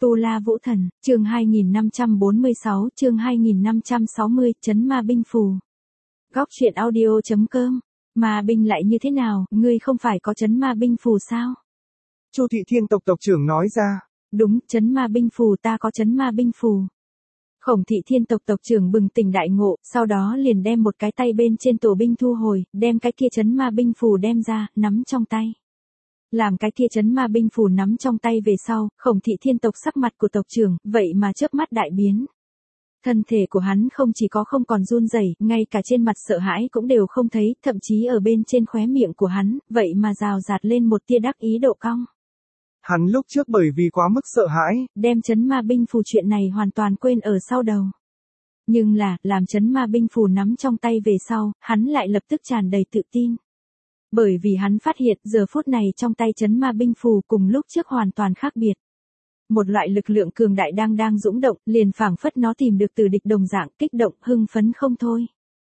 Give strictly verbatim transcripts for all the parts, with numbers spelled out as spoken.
Tu La Vũ Thần, chương hai nghìn năm trăm bốn mươi sáu, chương hai nghìn năm trăm sáu mươi, Trấn Ma Binh Phù. Góc truyện audio chấm com. Ma binh lại như thế nào, ngươi không phải có Trấn Ma Binh Phù sao? Chu Thị Thiên tộc tộc trưởng nói ra. Đúng, Trấn Ma Binh Phù ta có Trấn Ma Binh Phù. Khổng Thị Thiên tộc tộc trưởng bừng tỉnh đại ngộ, sau đó liền đem một cái tay bên trên tổ binh thu hồi, đem cái kia Trấn Ma Binh Phù đem ra, nắm trong tay. Làm cái kia Trấn Ma Binh Phù nắm trong tay về sau, Khổng Thị Thiên tộc sắc mặt của tộc trưởng, vậy mà chớp mắt đại biến. Thân thể của hắn không chỉ có không còn run rẩy, ngay cả trên mặt sợ hãi cũng đều không thấy, thậm chí ở bên trên khóe miệng của hắn, vậy mà rào rạt lên một tia đắc ý độ cong. Hắn lúc trước bởi vì quá mức sợ hãi, đem Trấn Ma Binh Phù chuyện này hoàn toàn quên ở sau đầu. Nhưng là, làm Trấn Ma Binh Phù nắm trong tay về sau, hắn lại lập tức tràn đầy tự tin. Bởi vì hắn phát hiện giờ phút này trong tay Trấn Ma Binh Phù cùng lúc trước hoàn toàn khác biệt. Một loại lực lượng cường đại đang đang dũng động, liền phảng phất nó tìm được từ địch đồng dạng, kích động, hưng phấn không thôi.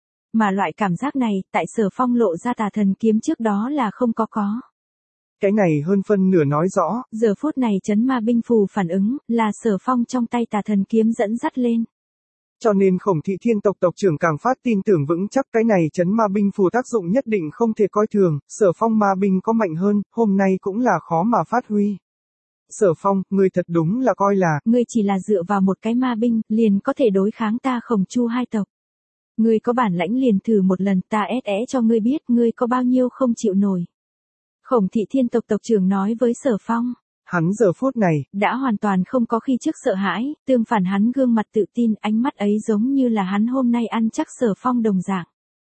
Mà loại cảm giác này, tại Sở Phong lộ ra tà thần kiếm trước đó là không có có. Cái này hơn phân nửa nói rõ. Giờ phút này Trấn Ma Binh Phù phản ứng, là Sở Phong trong tay tà thần kiếm dẫn dắt lên. Cho nên Khổng Thị Thiên tộc tộc trưởng càng phát tin tưởng vững chắc cái này Trấn Ma Binh Phù tác dụng nhất định không thể coi thường, Sở Phong ma binh có mạnh hơn, hôm nay cũng là khó mà phát huy. Sở Phong, ngươi thật đúng là coi là, ngươi chỉ là dựa vào một cái ma binh, liền có thể đối kháng ta Khổng Chu hai tộc. Ngươi có bản lãnh liền thử một lần, ta ét é cho ngươi biết ngươi có bao nhiêu không chịu nổi. Khổng Thị Thiên tộc tộc trưởng nói với Sở Phong. Hắn giờ phút này, đã hoàn toàn không có khi trước sợ hãi, tương phản hắn gương mặt tự tin, ánh mắt ấy giống như là hắn hôm nay ăn chắc Sở Phong đồng dạng.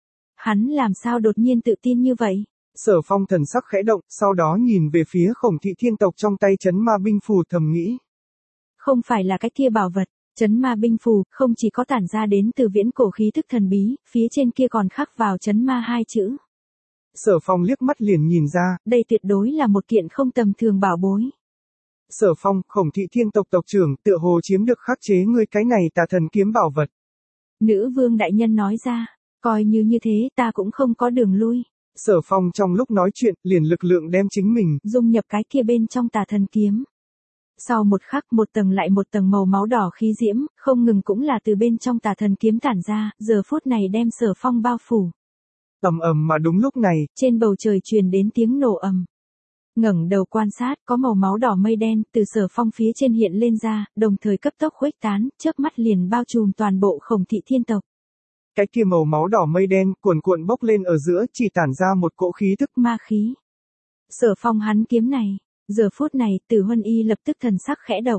Hắn làm sao đột nhiên tự tin như vậy? Sở Phong thần sắc khẽ động, sau đó nhìn về phía Khổng Thị Thiên tộc trong tay Trấn Ma Binh Phù thầm nghĩ. Không phải là cái kia bảo vật, Trấn Ma Binh Phù, không chỉ có tản ra đến từ viễn cổ khí thức thần bí, phía trên kia còn khắc vào Trấn Ma hai chữ. Sở Phong liếc mắt liền nhìn ra, đây tuyệt đối là một kiện không tầm thường bảo bối. Sở Phong, Khổng Thị Thiên tộc tộc trưởng, tựa hồ chiếm được khắc chế ngươi cái này tà thần kiếm bảo vật. Nữ vương đại nhân nói ra, coi như như thế ta cũng không có đường lui. Sở Phong trong lúc nói chuyện, liền lực lượng đem chính mình dung nhập cái kia bên trong tà thần kiếm. Sau một khắc một tầng lại một tầng màu máu đỏ khí diễm, không ngừng cũng là từ bên trong tà thần kiếm tản ra, giờ phút này đem Sở Phong bao phủ. Ầm ầm mà đúng lúc này, trên bầu trời truyền đến tiếng nổ ầm. Ngẩng đầu quan sát, có màu máu đỏ mây đen từ Sở Phong phía trên hiện lên ra, đồng thời cấp tốc khuếch tán, chớp mắt liền bao trùm toàn bộ Khổng Thị Thiên tộc. Cái kia màu máu đỏ mây đen cuồn cuộn bốc lên ở giữa, chỉ tản ra một cỗ khí tức ma khí. Sở Phong hắn kiếm này, giờ phút này Tử Huân Y lập tức thần sắc khẽ động.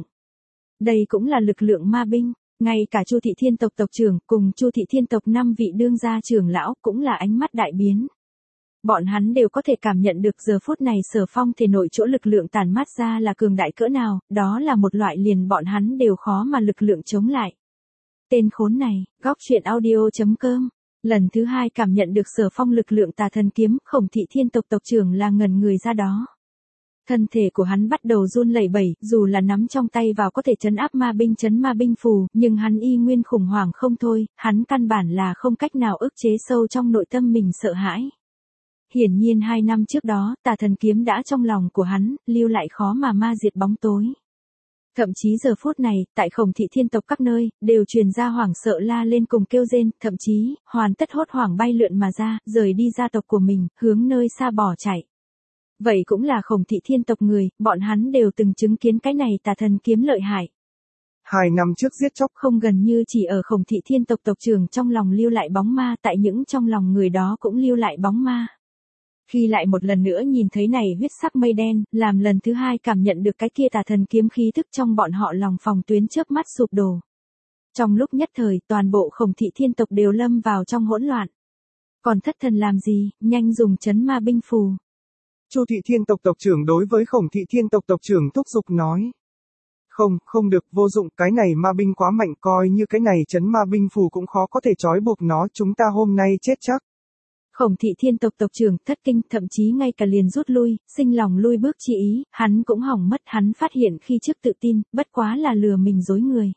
Đây cũng là lực lượng ma binh, ngay cả Chu Thị Thiên tộc tộc trưởng cùng Chu Thị Thiên tộc năm vị đương gia trưởng lão cũng là ánh mắt đại biến. Bọn hắn đều có thể cảm nhận được giờ phút này Sở Phong thể nội chỗ lực lượng tản mát ra là cường đại cỡ nào, đó là một loại liền bọn hắn đều khó mà lực lượng chống lại. Tên khốn này, góc truyện audio chấm com. Lần thứ hai cảm nhận được Sở Phong lực lượng tà thần kiếm, Khổng Thị Thiên tộc tộc trưởng là ngẩn người ra đó. Thân thể của hắn bắt đầu run lẩy bẩy, dù là nắm trong tay vào có thể trấn áp ma binh Trấn Ma Binh Phù, nhưng hắn y nguyên khủng hoảng không thôi, hắn căn bản là không cách nào ức chế sâu trong nội tâm mình sợ hãi. Hiển nhiên hai năm trước đó, tà thần kiếm đã trong lòng của hắn, lưu lại khó mà ma diệt bóng tối. Thậm chí giờ phút này, tại Khổng Thị Thiên tộc các nơi, đều truyền ra hoảng sợ la lên cùng kêu rên, thậm chí, hoàn tất hốt hoảng bay lượn mà ra, rời đi gia tộc của mình, hướng nơi xa bỏ chạy. Vậy cũng là Khổng Thị Thiên tộc người, bọn hắn đều từng chứng kiến cái này tà thần kiếm lợi hại. Hai năm trước giết chóc không gần như chỉ ở Khổng Thị Thiên tộc tộc trưởng trong lòng lưu lại bóng ma, tại những trong lòng người đó cũng lưu lại bóng ma. Khi lại một lần nữa nhìn thấy này huyết sắc mây đen, làm lần thứ hai cảm nhận được cái kia tà thần kiếm khí thức trong bọn họ lòng phòng tuyến chớp mắt sụp đổ. Trong lúc nhất thời, toàn bộ Khổng Thị Thiên tộc đều lâm vào trong hỗn loạn. Còn thất thần làm gì, nhanh dùng Trấn Ma Binh Phù. Chu Thị Thiên tộc tộc trưởng đối với Khổng Thị Thiên tộc tộc trưởng thúc giục nói. Không, không được, vô dụng, cái này ma binh quá mạnh, coi như cái này Trấn Ma Binh Phù cũng khó có thể trói buộc nó, chúng ta hôm nay chết chắc. Khổng Thị Thiên tộc tộc trưởng thất kinh, thậm chí ngay cả liền rút lui, sinh lòng lui bước chi ý, hắn cũng hỏng mất, hắn phát hiện khi trước tự tin, bất quá là lừa mình dối người.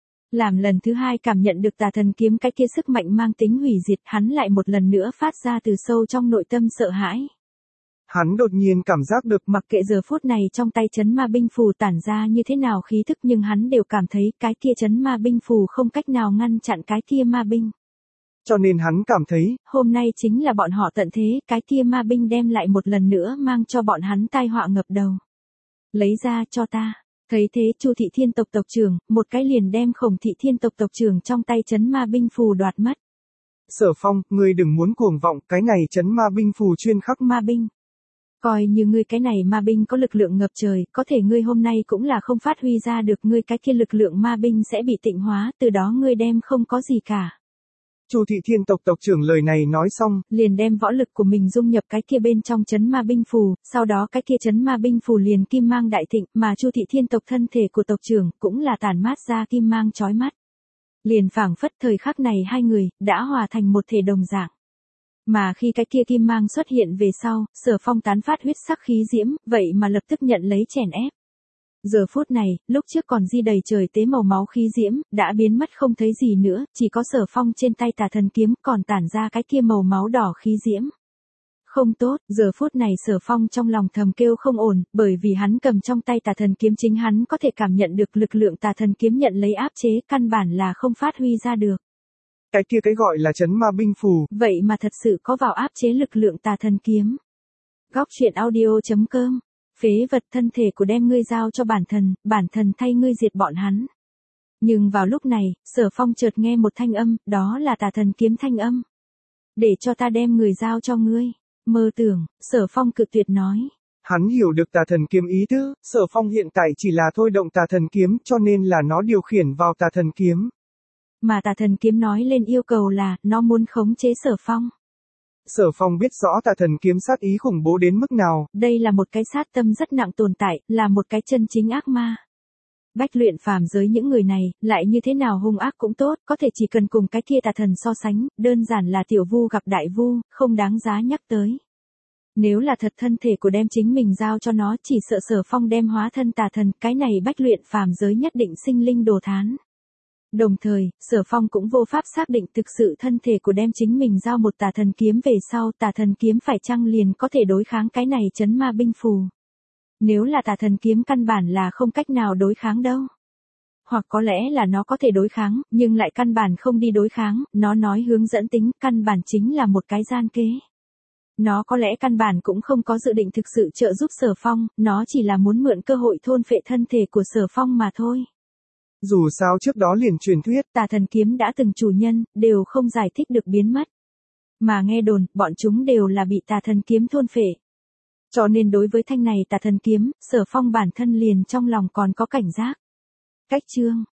Làm lần thứ hai cảm nhận được tà thần kiếm cái kia sức mạnh mang tính hủy diệt, hắn lại một lần nữa phát ra từ sâu trong nội tâm sợ hãi. Hắn đột nhiên cảm giác được, mặc kệ giờ phút này trong tay chấn ma binh phù tản ra như thế nào khí thức nhưng hắn đều cảm thấy cái kia chấn ma binh phù không cách nào ngăn chặn cái kia ma binh. Cho nên hắn cảm thấy, hôm nay chính là bọn họ tận thế, cái kia ma binh đem lại một lần nữa mang cho bọn hắn tai họa ngập đầu. Lấy ra cho ta. Thấy thế Chu Thị Thiên tộc tộc trưởng, một cái liền đem Khổng Thị Thiên tộc tộc trưởng trong tay chấn ma binh phù đoạt mất. Sở Phong, ngươi đừng muốn cuồng vọng, cái này chấn ma binh phù chuyên khắc ma binh. Coi như ngươi cái này ma binh có lực lượng ngập trời, có thể ngươi hôm nay cũng là không phát huy ra được, ngươi cái kia lực lượng ma binh sẽ bị tịnh hóa, từ đó ngươi đem không có gì cả. Chu Thị Thiên tộc tộc trưởng lời này nói xong, liền đem võ lực của mình dung nhập cái kia bên trong chấn ma binh phù, sau đó cái kia chấn ma binh phù liền kim mang đại thịnh, mà Chu Thị Thiên tộc thân thể của tộc trưởng cũng là tản mát ra kim mang chói mắt. Liền phảng phất thời khắc này hai người đã hòa thành một thể đồng dạng. Mà khi cái kia kim mang xuất hiện về sau, Sở Phong tán phát huyết sắc khí diễm, vậy mà lập tức nhận lấy chèn ép. Giờ phút này, lúc trước còn di đầy trời tế màu máu khí diễm, đã biến mất không thấy gì nữa, chỉ có Sở Phong trên tay Tà Thần kiếm còn tản ra cái kia màu máu đỏ khí diễm. Không tốt, giờ phút này Sở Phong trong lòng thầm kêu không ổn, bởi vì hắn cầm trong tay Tà Thần kiếm chính hắn có thể cảm nhận được lực lượng Tà Thần kiếm nhận lấy áp chế, căn bản là không phát huy ra được. Cái kia cái gọi là chấn ma binh phù, vậy mà thật sự có vào áp chế lực lượng Tà Thần kiếm. Góc truyện audio chấm com. Phế vật, thân thể của đem ngươi giao cho bản thần, bản thần thay ngươi diệt bọn hắn. Nhưng vào lúc này, Sở Phong chợt nghe một thanh âm, đó là Tà Thần kiếm thanh âm. Để cho ta đem người giao cho ngươi. Mơ tưởng, Sở Phong cự tuyệt nói. Hắn hiểu được Tà Thần kiếm ý tứ, Sở Phong hiện tại chỉ là thôi động Tà Thần kiếm cho nên là nó điều khiển vào Tà Thần kiếm. Mà Tà Thần kiếm nói lên yêu cầu là, nó muốn khống chế Sở Phong. Sở Phong biết rõ Tà Thần kiếm sát ý khủng bố đến mức nào. Đây là một cái sát tâm rất nặng tồn tại, là một cái chân chính ác ma. Bách luyện phàm giới những người này, lại như thế nào hung ác cũng tốt, có thể chỉ cần cùng cái kia tà thần so sánh, đơn giản là tiểu vu gặp đại vu, không đáng giá nhắc tới. Nếu là thật thân thể của đem chính mình giao cho nó, chỉ sợ Sở Phong đem hóa thân tà thần, cái này bách luyện phàm giới nhất định sinh linh đồ thán. Đồng thời, Sở Phong cũng vô pháp xác định thực sự thân thể của đem chính mình giao một tà thần kiếm về sau, tà thần kiếm phải chăng liền có thể đối kháng cái này chấn ma binh phù. Nếu là tà thần kiếm căn bản là không cách nào đối kháng đâu. Hoặc có lẽ là nó có thể đối kháng, nhưng lại căn bản không đi đối kháng, nó nói hướng dẫn tính, căn bản chính là một cái gian kế. Nó có lẽ căn bản cũng không có dự định thực sự trợ giúp Sở Phong, nó chỉ là muốn mượn cơ hội thôn phệ thân thể của Sở Phong mà thôi. Dù sao trước đó liền truyền thuyết, tà thần kiếm đã từng chủ nhân, đều không giải thích được biến mất. Mà nghe đồn, bọn chúng đều là bị tà thần kiếm thôn phệ. Cho nên đối với thanh này tà thần kiếm, Sở Phong bản thân liền trong lòng còn có cảnh giác. Cách chương